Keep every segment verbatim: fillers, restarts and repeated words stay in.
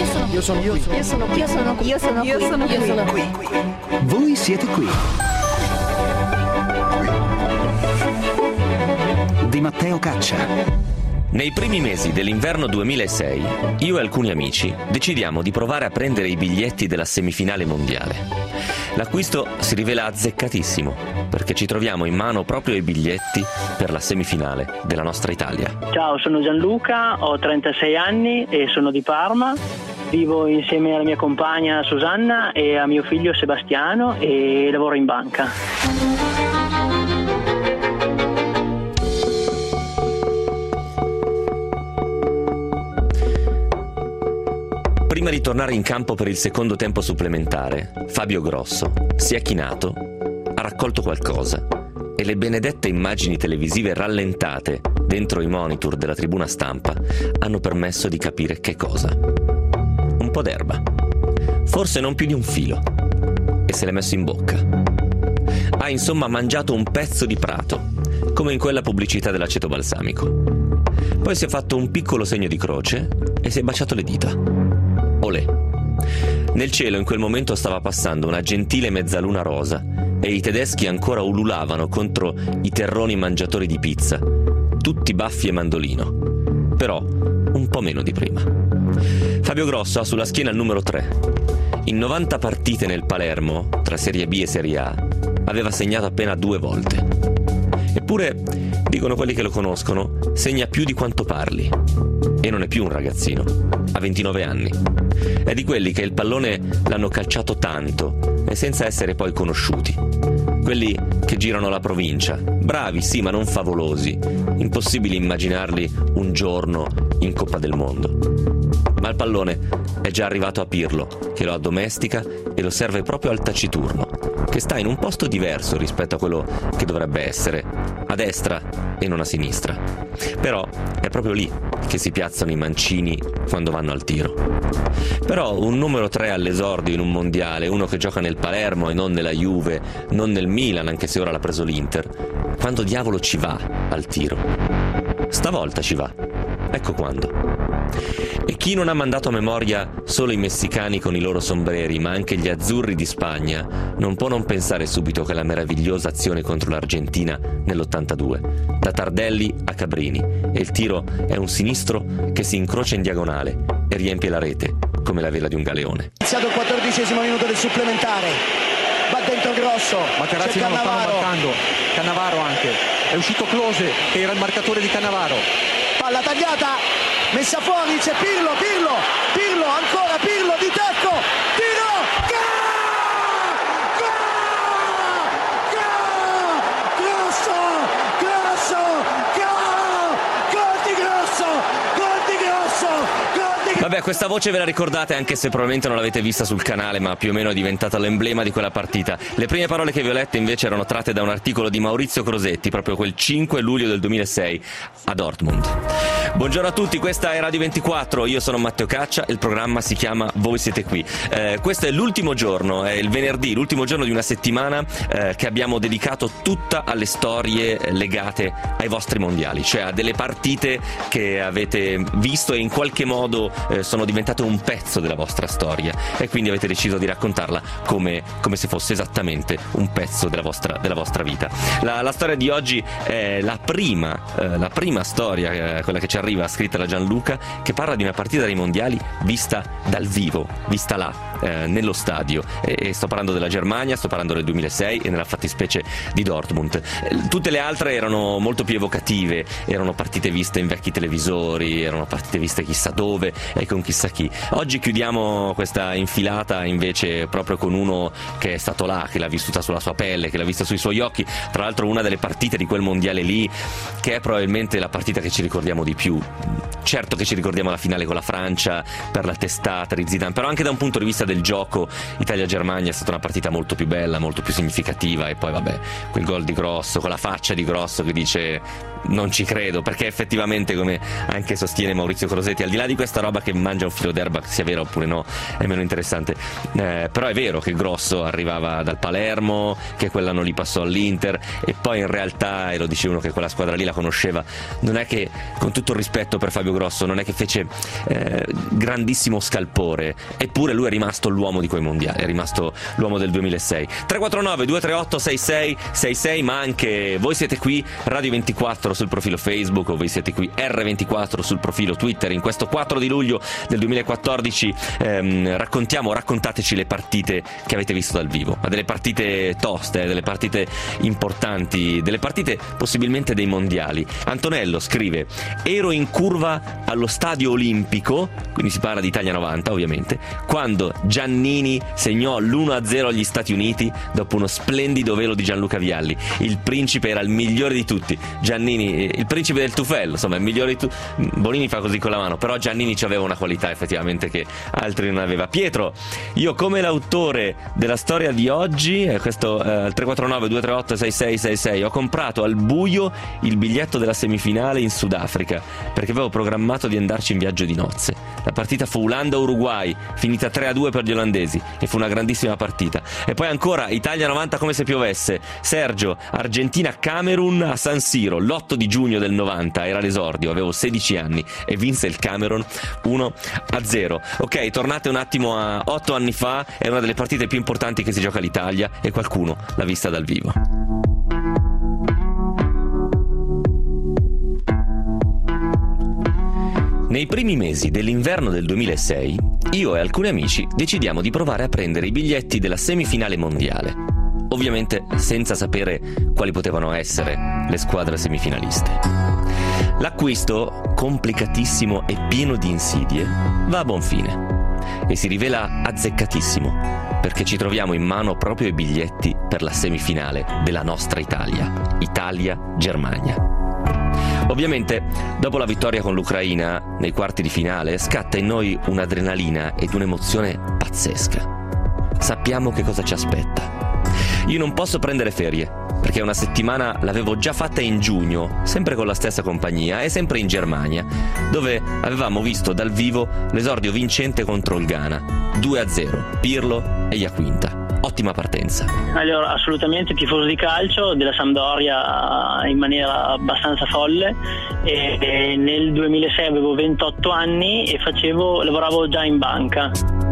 Io sono Io sono qui. Io sono qui. Io sono qui. Io sono qui. Io sono Io sono qui. qui. Voi siete qui. Di Matteo Caccia. Nei primi mesi dell'inverno duemilasei, io e alcuni amici decidiamo di provare a prendere i biglietti della semifinale mondiale. L'acquisto si rivela azzeccatissimo, perché ci troviamo in mano proprio i biglietti per la semifinale della nostra Italia. Ciao, sono Gianluca, ho trentasei anni e sono di Parma. Vivo insieme alla mia compagna Susanna e a mio figlio Sebastiano e lavoro in banca. Prima di tornare in campo per il secondo tempo supplementare, Fabio Grosso si è chinato, ha raccolto qualcosa e le benedette immagini televisive rallentate dentro i monitor della tribuna stampa hanno permesso di capire che cosa. Un po' d'erba, forse non più di un filo, e se l'è messo in bocca. Ha insomma mangiato un pezzo di prato, come in quella pubblicità dell'aceto balsamico. Poi si è fatto un piccolo segno di croce e si è baciato le dita. Olè. Nel cielo in quel momento stava passando una gentile mezzaluna rosa e i tedeschi ancora ululavano contro i terroni mangiatori di pizza, tutti baffi e mandolino, però un po' meno di prima. Fabio Grosso ha sulla schiena il numero tre. In novanta partite nel Palermo, tra Serie B e Serie A, aveva segnato appena due volte. Eppure, dicono quelli che lo conoscono, segna più di quanto parli. E non è più un ragazzino, ha ventinove anni. È di quelli che il pallone l'hanno calciato tanto e senza essere poi conosciuti. Quelli che girano la provincia, bravi sì ma non favolosi, impossibile immaginarli un giorno in Coppa del Mondo. Ma il pallone è già arrivato a Pirlo, che lo addomestica e lo serve proprio al taciturno, che sta in un posto diverso rispetto a quello che dovrebbe essere, a destra e non a sinistra. Però è proprio lì che si piazzano i mancini quando vanno al tiro. Però un numero tre all'esordio in un mondiale, uno che gioca nel Palermo e non nella Juve, non nel Milan, anche se ora l'ha preso l'Inter, quando diavolo ci va al tiro? Stavolta ci va. Ecco quando. E chi non ha mandato a memoria solo i messicani con i loro sombreri, ma anche gli azzurri di Spagna, non può non pensare subito che la meravigliosa azione contro l'Argentina nell'ottantadue, da Tardelli a Cabrini, e il tiro è un sinistro che si incrocia in diagonale e riempie la rete come la vela di un galeone. Iniziato il quattordicesimo minuto del supplementare, va dentro Grosso, Materazzi non lo stanno marcando, Cannavaro anche, è uscito Klose che era il marcatore di Cannavaro. Palla tagliata, messa fuori, c'è Pirlo, Pirlo, Pirlo, ancora Pirlo di tacco, tiro, gol! Gol! Gol! Grosso, Grosso, gol! Gol di Grosso, gol di Grosso, gol di Grosso! Vabbè, questa voce ve la ricordate anche se probabilmente non l'avete vista sul canale, ma più o meno è diventata l'emblema di quella partita. Le prime parole che vi ho lette invece erano tratte da un articolo di Maurizio Crosetti, proprio quel cinque luglio del duemilasei a Dortmund. Buongiorno a tutti, questa è Radio ventiquattro, io sono Matteo Caccia, il programma si chiama Voi siete qui. Eh, questo è l'ultimo giorno, è il venerdì, l'ultimo giorno di una settimana eh, che abbiamo dedicato tutta alle storie legate ai vostri mondiali, cioè a delle partite che avete visto e in qualche modo eh, sono diventate un pezzo della vostra storia e quindi avete deciso di raccontarla come, come se fosse esattamente un pezzo della vostra, della vostra vita. La, la storia di oggi è la prima, eh, la prima storia, eh, quella che ci arriva scritta da Gianluca, che parla di una partita dei mondiali vista dal vivo, vista là, eh, nello stadio, e, e sto parlando della Germania, sto parlando del duemilasei e nella fattispecie di Dortmund. Tutte le altre erano molto più evocative, erano partite viste in vecchi televisori, erano partite viste chissà dove e con chissà chi. Oggi chiudiamo questa infilata invece proprio con uno che è stato là, che l'ha vissuta sulla sua pelle, che l'ha vista sui suoi occhi, tra l'altro una delle partite di quel mondiale lì che è probabilmente la partita che ci ricordiamo di più. Certo che ci ricordiamo la finale con la Francia per la testata di Zidane, però anche da un punto di vista del del gioco Italia-Germania è stata una partita molto più bella, molto più significativa, e poi vabbè, quel gol di Grosso con la faccia di Grosso che dice non ci credo, perché effettivamente, come anche sostiene Maurizio Crosetti, al di là di questa roba che mangia un filo d'erba, sia vera oppure no è meno interessante, eh, però è vero che Grosso arrivava dal Palermo, che quell'anno lì passò all'Inter, e poi in realtà, e lo dice uno che quella squadra lì la conosceva, non è che, con tutto il rispetto per Fabio Grosso, non è che fece eh, grandissimo scalpore, eppure lui è rimasto l'uomo di quei mondiali, è rimasto l'uomo del duemilasei. Tre quattro nove due tre otto sei sei sei sei, ma anche voi siete qui Radio ventiquattro sul profilo Facebook, o voi siete qui R ventiquattro sul profilo Twitter. In questo quattro di luglio del duemilaquattordici ehm, raccontiamo, raccontateci le partite che avete visto dal vivo, ma delle partite toste, eh, delle partite importanti, delle partite possibilmente dei mondiali. Antonello scrive: ero in curva allo Stadio Olimpico, quindi si parla di Italia novanta ovviamente, quando Giannini segnò l'uno a zero agli Stati Uniti dopo uno splendido velo di Gianluca Vialli. Il principe era il migliore di tutti, Giannini, il principe del tufello, insomma il migliore di tutti. Bonini fa così con la mano, però Giannini aveva una qualità effettivamente che altri non aveva. Pietro: io come l'autore della storia di oggi, eh, questo eh, tre quattro nove due tre otto sei sei sei sei, ho comprato al buio il biglietto della semifinale in Sudafrica perché avevo programmato di andarci in viaggio di nozze. La partita fu Olanda-Uruguay, finita tre a due per gli olandesi, e fu una grandissima partita. E poi ancora Italia novanta come se piovesse. Sergio: Argentina-Camerun a San Siro, l'otto di giugno del novanta, era l'esordio, avevo sedici anni e vinse il Camerun uno a zero. Ok, tornate un attimo a otto anni fa, è una delle partite più importanti che si gioca l'Italia e qualcuno l'ha vista dal vivo. Nei primi mesi dell'inverno del duemilasei, io e alcuni amici decidiamo di provare a prendere i biglietti della semifinale mondiale, ovviamente senza sapere quali potevano essere le squadre semifinaliste. L'acquisto, complicatissimo e pieno di insidie, va a buon fine e si rivela azzeccatissimo, perché ci troviamo in mano proprio i biglietti per la semifinale della nostra Italia, Italia-Germania. Ovviamente, dopo la vittoria con l'Ucraina nei quarti di finale, scatta in noi un'adrenalina ed un'emozione pazzesca. Sappiamo che cosa ci aspetta. Io non posso prendere ferie, perché una settimana l'avevo già fatta in giugno, sempre con la stessa compagnia e sempre in Germania, dove avevamo visto dal vivo l'esordio vincente contro il Ghana, due a zero, Pirlo e Iaquinta. Ottima partenza. Allora, assolutamente tifoso di calcio, della Sampdoria in maniera abbastanza folle, e, e nel duemilasei avevo ventotto anni e facevo, lavoravo già in banca.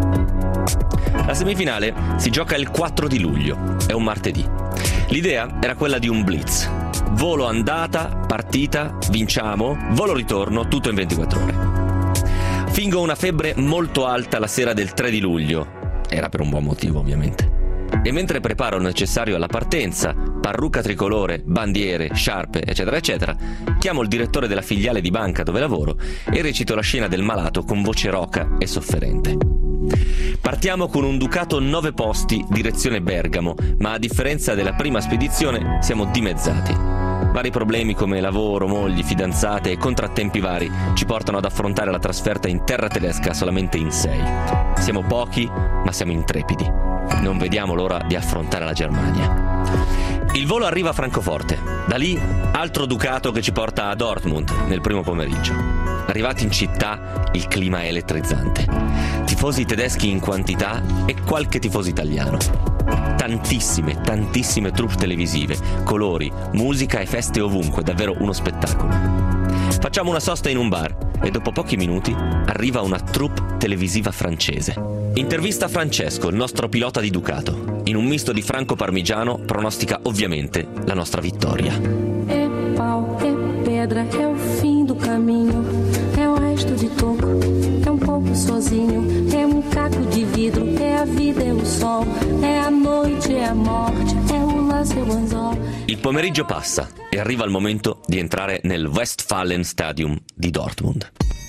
La semifinale si gioca il quattro di luglio, è un martedì. L'idea era quella di un blitz. Volo andata, partita, vinciamo, volo ritorno, tutto in ventiquattro ore. Fingo una febbre molto alta la sera del tre di luglio, era per un buon motivo ovviamente. E mentre preparo il necessario alla partenza, parrucca tricolore, bandiere, sciarpe, eccetera eccetera, chiamo il direttore della filiale di banca dove lavoro e recito la scena del malato con voce roca e sofferente. Partiamo con un Ducato nove posti direzione Bergamo, ma a differenza della prima spedizione siamo dimezzati. Vari problemi come lavoro, mogli, fidanzate e contrattempi vari ci portano ad affrontare la trasferta in terra tedesca solamente in sei. Siamo pochi, ma siamo intrepidi. Non vediamo l'ora di affrontare la Germania. Il volo arriva a Francoforte. Da lì, altro Ducato che ci porta a Dortmund nel primo pomeriggio. Arrivati in città, il clima è elettrizzante. Tifosi tedeschi in quantità e qualche tifoso italiano. Tantissime, tantissime troupe televisive, colori, musica e feste ovunque, davvero uno spettacolo. Facciamo una sosta in un bar e dopo pochi minuti arriva una troupe televisiva francese. Intervista Francesco, il nostro pilota di Ducato. In un misto di franco parmigiano pronostica ovviamente la nostra vittoria. É pau, é pedra, é o fim do caminho, é o resto de toco, é um pouco sozinho, é um caco de vidro, é a vida, é o sol, è a noite, è a morte, è un lasso, è un anzol. Il pomeriggio passa e arriva il momento di entrare nel Westfalen Stadium di Dortmund.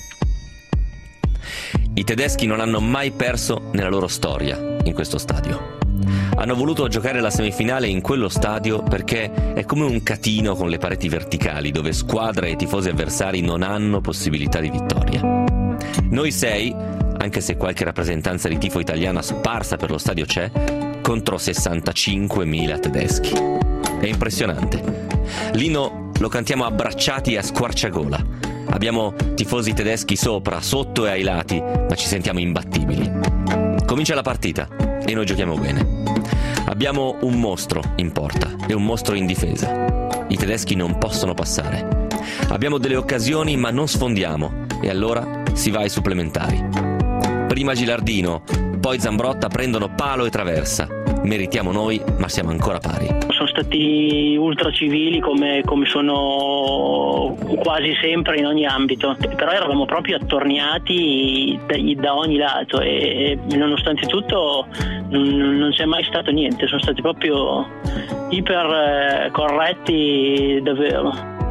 I tedeschi non hanno mai perso nella loro storia in questo stadio. Hanno voluto giocare la semifinale in quello stadio perché è come un catino con le pareti verticali dove squadra e tifosi avversari non hanno possibilità di vittoria. Noi sei, anche se qualche rappresentanza di tifo italiana sparsa per lo stadio c'è, contro sessantacinquemila tedeschi. È impressionante. L'inno lo cantiamo abbracciati e a squarciagola. Abbiamo tifosi tedeschi sopra, sotto e ai lati, ma ci sentiamo imbattibili. Comincia la partita e noi giochiamo bene. Abbiamo un mostro in porta e un mostro in difesa. I tedeschi non possono passare. Abbiamo delle occasioni ma non sfondiamo e allora si va ai supplementari. Prima Gilardino, poi Zambrotta prendono palo e traversa. Meritiamo noi, ma siamo ancora pari. Sono stati ultra civili come, come sono quasi sempre in ogni ambito, però eravamo proprio attorniati da, da ogni lato e nonostante tutto non, non c'è mai stato niente, sono stati proprio iper corretti davvero.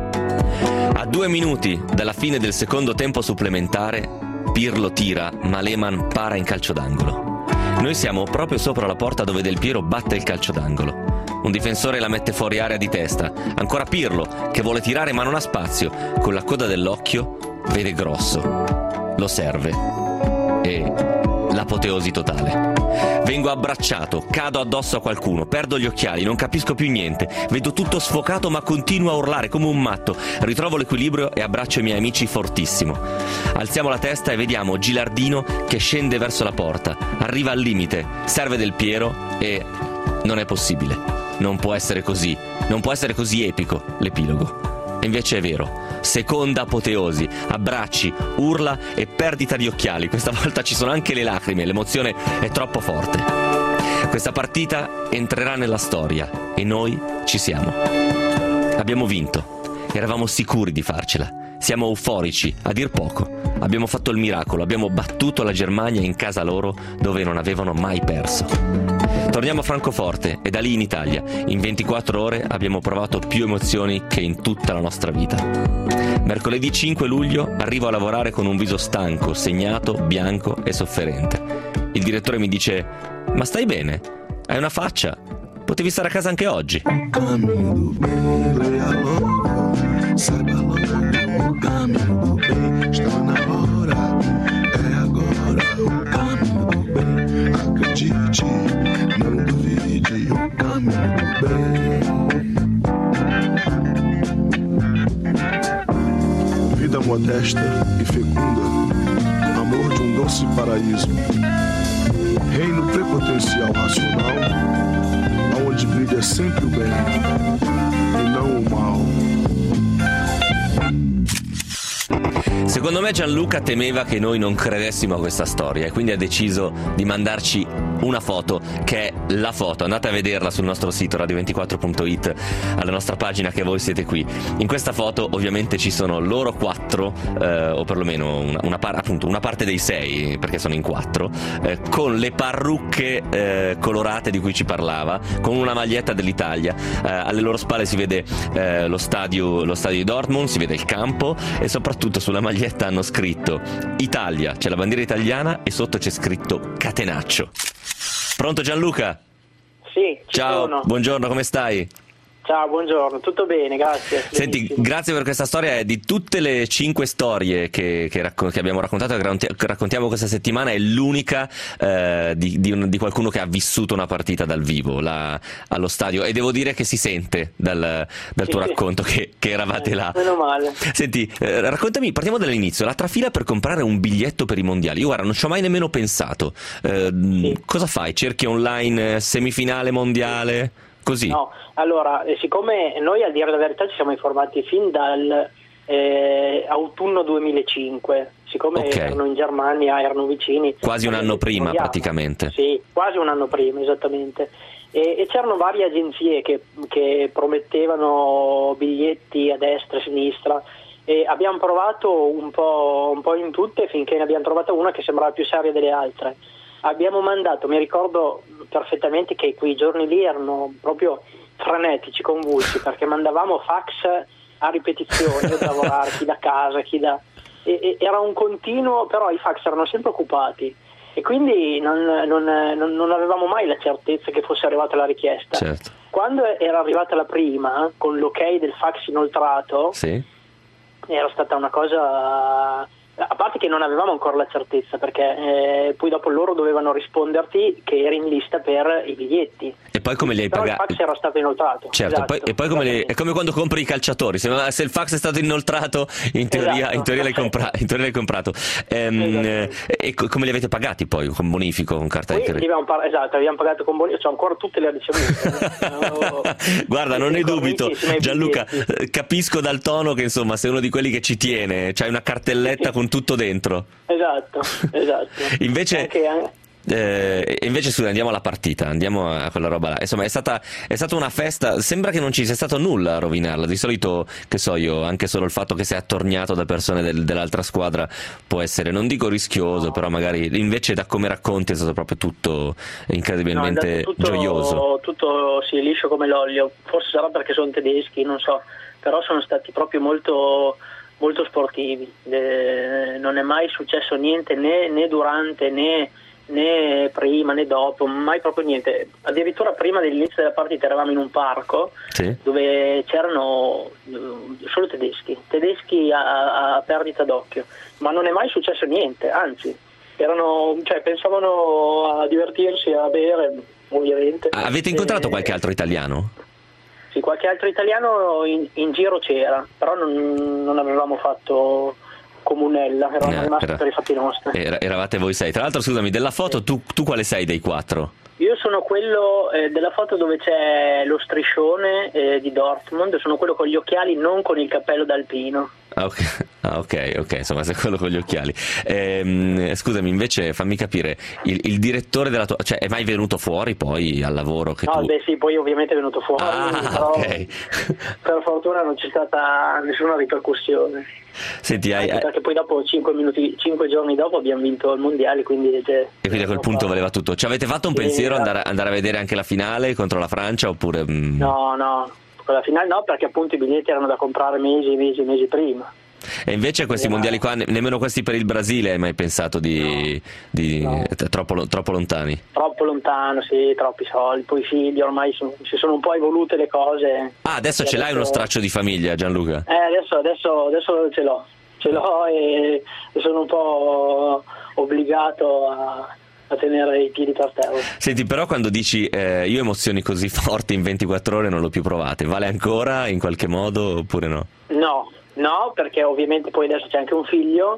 A due minuti dalla fine del secondo tempo supplementare, Pirlo tira, ma Lehmann para in calcio d'angolo. Noi siamo proprio sopra la porta dove Del Piero batte il calcio d'angolo. Un difensore la mette fuori area di testa. Ancora Pirlo, che vuole tirare ma non ha spazio. Con la coda dell'occhio vede Grosso. Lo serve. E l'apoteosi totale. Vengo abbracciato, cado addosso a qualcuno, perdo gli occhiali, non capisco più niente. Vedo tutto sfocato ma continuo a urlare come un matto. Ritrovo l'equilibrio e abbraccio i miei amici fortissimo. Alziamo la testa e vediamo Gilardino che scende verso la porta. Arriva al limite, serve Del Piero e non è possibile. Non può essere così. Non può essere così epico l'epilogo. E invece è vero. Seconda apoteosi, abbracci, urla e perdita di occhiali. Questa volta ci sono anche le lacrime, l'emozione è troppo forte. Questa partita entrerà nella storia e noi ci siamo. Abbiamo vinto, eravamo sicuri di farcela, siamo euforici, a dir poco. Abbiamo fatto il miracolo, abbiamo battuto la Germania in casa loro dove non avevano mai perso. Torniamo a Francoforte e da lì in Italia. In ventiquattro ore abbiamo provato più emozioni che in tutta la nostra vita. Mercoledì cinque luglio arrivo a lavorare con un viso stanco, segnato, bianco e sofferente. Il direttore mi dice: ma stai bene? Hai una faccia? Potevi stare a casa anche oggi. Vida modesta e fecunda, amor de um doce paraíso, reino prepotencial racional, aonde brilha sempre o bem e não o mal. Secondo me Gianluca temeva che noi non credessimo a questa storia e quindi ha deciso di mandarci una foto che è la foto. Andate a vederla sul nostro sito radio ventiquattro punto it, alla nostra pagina che voi siete qui. In questa foto ovviamente ci sono loro quattro, eh, o perlomeno una, una, par- appunto, una parte dei sei, perché sono in quattro, eh, con le parrucche eh, colorate di cui ci parlava, con una maglietta dell'Italia. Eh, alle loro spalle si vede eh, lo stadio, lo stadio di Dortmund, si vede il campo e soprattutto sulla maglietta hanno scritto Italia, c'è la bandiera italiana e sotto c'è scritto Catenaccio. Pronto Gianluca? Sì, ci ciao, sono. Buongiorno, come stai? Ciao, buongiorno, tutto bene, grazie. Senti, benissimo. Grazie per questa storia. Di tutte le cinque storie che, che, raccon- che abbiamo raccontato e che raccontiamo questa settimana, è l'unica eh, di, di, un, di qualcuno che ha vissuto una partita dal vivo là, allo stadio, e devo dire che si sente dal, dal sì, tuo sì. racconto che, che eravate eh, là. Meno male. Senti, eh, raccontami, partiamo dall'inizio, la trafila per comprare un biglietto per i mondiali. Io guarda, non ci ho mai nemmeno pensato. Eh, sì. Cosa fai? Cerchi online eh, semifinale mondiale? Così? No, allora, eh, siccome noi a dire la verità ci siamo informati fin dal eh, autunno duemilacinque, siccome okay. erano in Germania, erano vicini. Quasi un anno prima mondiale. Praticamente. Sì, quasi un anno prima, esattamente. E, e c'erano varie agenzie che, che promettevano biglietti a destra e a sinistra e abbiamo provato un po', un po' in tutte finché ne abbiamo trovata una che sembrava più seria delle altre. Abbiamo mandato, mi ricordo perfettamente che quei giorni lì erano proprio frenetici, convulsi, perché mandavamo fax a ripetizione da lavorare, chi da casa, chi da... E, e, era un continuo, però i fax erano sempre occupati e quindi non, non, non, non avevamo mai la certezza che fosse arrivata la richiesta. Certo. Quando era arrivata la prima, con l'ok del fax inoltrato, sì. era stata una cosa A parte che non avevamo ancora la certezza, perché eh, poi dopo loro dovevano risponderti che eri in lista per i biglietti. E poi come li hai Però pagati? il fax era stato inoltrato. Certo, esatto. poi, e poi come li, è come quando compri i calciatori, se, se il fax è stato inoltrato in teoria, Esatto. in teoria, l'hai, compra, in teoria l'hai comprato. Ehm, esatto. E co- come li avete pagati poi? Con bonifico, con carta Poi di credito? abbiamo par- esatto, abbiamo pagato con bonifico, c'ho ancora tutte le ricevute. Guarda, non ne dubito, Gianluca, capisco dal tono che insomma sei uno di quelli che ci tiene, c'hai una cartelletta con tutto dentro. Esatto, esatto. Invece, anche, anche... Eh, invece scusa, andiamo alla partita, andiamo a quella roba là. Insomma, è stata, è stata una festa. Sembra che non ci sia stato nulla a rovinarla. Di solito, che so io, anche solo il fatto che sei attorniato da persone del, dell'altra squadra può essere, non dico rischioso, no. Però magari invece da come racconti è stato proprio tutto incredibilmente no, tutto, gioioso. Tutto sì, liscio come l'olio. Forse sarà perché sono tedeschi, non so, però sono stati proprio molto molto sportivi. Eh, non è mai successo niente né, né durante né né prima né dopo, mai proprio niente. Addirittura prima dell'inizio della partita eravamo in un parco, sì, dove c'erano solo tedeschi, tedeschi a, a perdita d'occhio, ma non è mai successo niente, anzi erano, cioè, pensavano a divertirsi, a bere, ovviamente. Avete incontrato e, qualche altro italiano? Sì, qualche altro italiano in, in giro c'era, però non, non avevamo fatto comunella, eravamo eh, rimasti era, per i fatti nostri. Era, eravate voi sei. Tra l'altro, scusami, della foto tu, tu quale sei dei quattro? Io sono quello eh, della foto dove c'è lo striscione eh, di Dortmund, sono quello con gli occhiali, non con il cappello d'alpino. Ah, ok, ah, ok, ok, insomma sei quello con gli occhiali. Ehm, scusami, invece fammi capire, il, il direttore della tua, cioè è mai venuto fuori poi al lavoro? Che no, tu... beh sì, poi ovviamente è venuto fuori, ah, però okay. Per fortuna non c'è stata nessuna ripercussione. Senti, hai, hai... perché poi dopo cinque minuti, cinque giorni dopo abbiamo vinto il mondiale, quindi cioè, e quindi a quel punto valeva tutto. Ci avete fatto un sì, pensiero andare, andare a vedere anche la finale contro la Francia oppure? Mm... No, no, con la finale no, perché appunto i biglietti erano da comprare mesi, mesi, mesi prima. E invece questi mondiali qua, ne- nemmeno questi per il Brasile hai mai pensato di, no, di no. Troppo, troppo lontani? Troppo lontano, sì, troppi soldi, poi i figli ormai sono, si sono un po' evolute le cose. Ah, adesso ce adesso... l'hai uno straccio di famiglia, Gianluca? Eh, adesso, adesso, adesso ce l'ho, ce l'ho e sono un po' obbligato a... a tenere i piedi per terra. Senti, però quando dici eh, io emozioni così forti in ventiquattro ore non l'ho più provate, vale ancora in qualche modo oppure no? No, no, perché ovviamente poi adesso c'è anche un figlio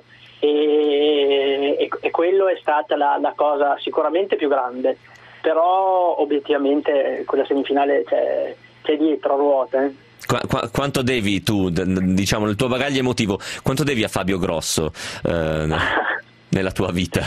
e, e, e quello è stata la, la cosa sicuramente più grande, però obiettivamente quella semifinale c'è, c'è dietro a ruota. Eh. Qu- qu- quanto devi tu, d- diciamo nel tuo bagaglio emotivo, quanto devi a Fabio Grosso eh, nella tua vita?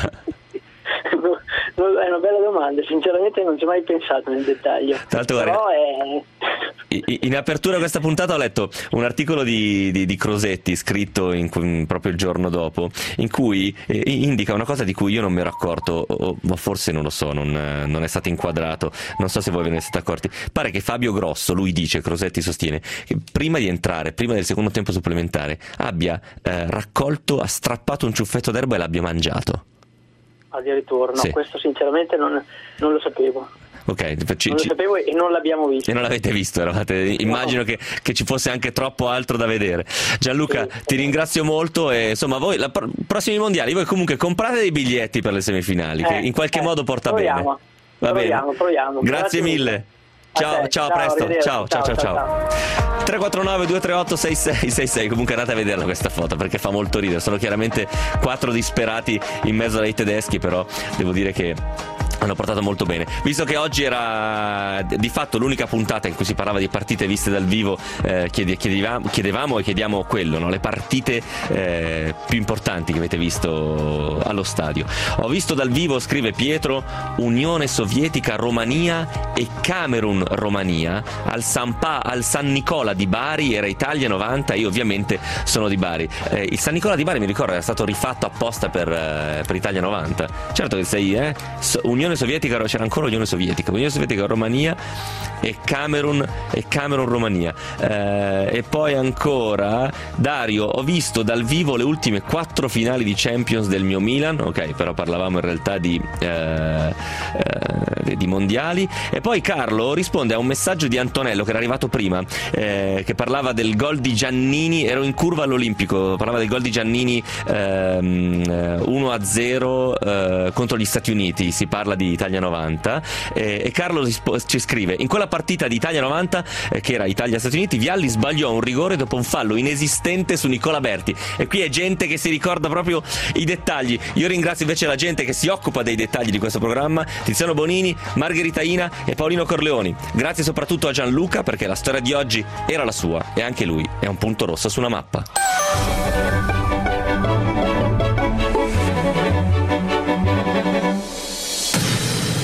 È una bella domanda, sinceramente non ci ho mai pensato nel dettaglio. Tanto, però guarda, è... in apertura a questa puntata ho letto un articolo di, di, di Crosetti scritto in, in, proprio il giorno dopo, in cui eh, indica una cosa di cui io non mi ero accorto, o, o forse non lo so, non, non è stato inquadrato, non so se voi ve ne siete accorti. Pare che Fabio Grosso, lui dice, Crosetti sostiene, che prima di entrare, prima del secondo tempo supplementare, abbia eh, raccolto, ha strappato un ciuffetto d'erba e l'abbia mangiato. Addirittura, no, sì. Questo sinceramente non, non lo sapevo. Ok, ci, non lo ci... sapevo e non l'abbiamo visto. E non l'avete visto, eravate... immagino no. che, che ci fosse anche troppo altro da vedere. Gianluca, sì, ti ringrazio molto e insomma voi, la, prossimi mondiali, voi comunque comprate dei biglietti per le semifinali, eh, che in qualche eh, modo porta proviamo, bene. Va proviamo, bene? Proviamo. Grazie, Grazie mille. Ciao, ciao, ciao, a presto. Ciao, ciao, ciao, ciao. ciao. tre quattro nove due tre otto sei sei sei sei. Comunque andate a vederla questa foto perché fa molto ridere. Sono chiaramente quattro disperati in mezzo ai tedeschi, però devo dire che hanno portato molto bene. Visto che oggi era di fatto l'unica puntata in cui si parlava di partite viste dal vivo, eh, chiedevamo, chiedevamo e chiediamo quello, no? Le partite eh, più importanti che avete visto allo stadio. Ho visto dal vivo, scrive Pietro, Unione Sovietica Romania e Camerun Romania al San, pa- al San Nicola di Bari, era Italia novanta, io ovviamente sono di Bari. Eh, il San Nicola di Bari mi ricordo era stato rifatto apposta per, eh, per Italia novanta. Certo che sei, eh? Unione Unione Sovietica, c'era ancora l'Unione Sovietica, l'Unione Sovietica Romania e Camerun e Camerun Romania. Eh, e poi ancora Dario, ho visto dal vivo le ultime quattro finali di Champions del mio Milan, ok, però parlavamo in realtà di, eh, eh, di mondiali. E poi Carlo risponde a un messaggio di Antonello che era arrivato prima, eh, che parlava del gol di Giannini, ero in curva all'Olimpico, parlava del gol di Giannini ehm, uno a zero eh, contro gli Stati Uniti, si parla di Italia novanta, eh, e Carlo rispo- ci scrive: in quella partita di Italia novanta, eh, che era Italia-Stati Uniti, Vialli sbagliò un rigore dopo un fallo inesistente su Nicola Berti. E qui è gente che si ricorda proprio i dettagli. Io ringrazio invece la gente che si occupa dei dettagli di questo programma: Tiziano Bonini, Margherita Ina e Paolino Corleoni. Grazie soprattutto a Gianluca, perché la storia di oggi era la sua e anche lui è un punto rosso su una mappa.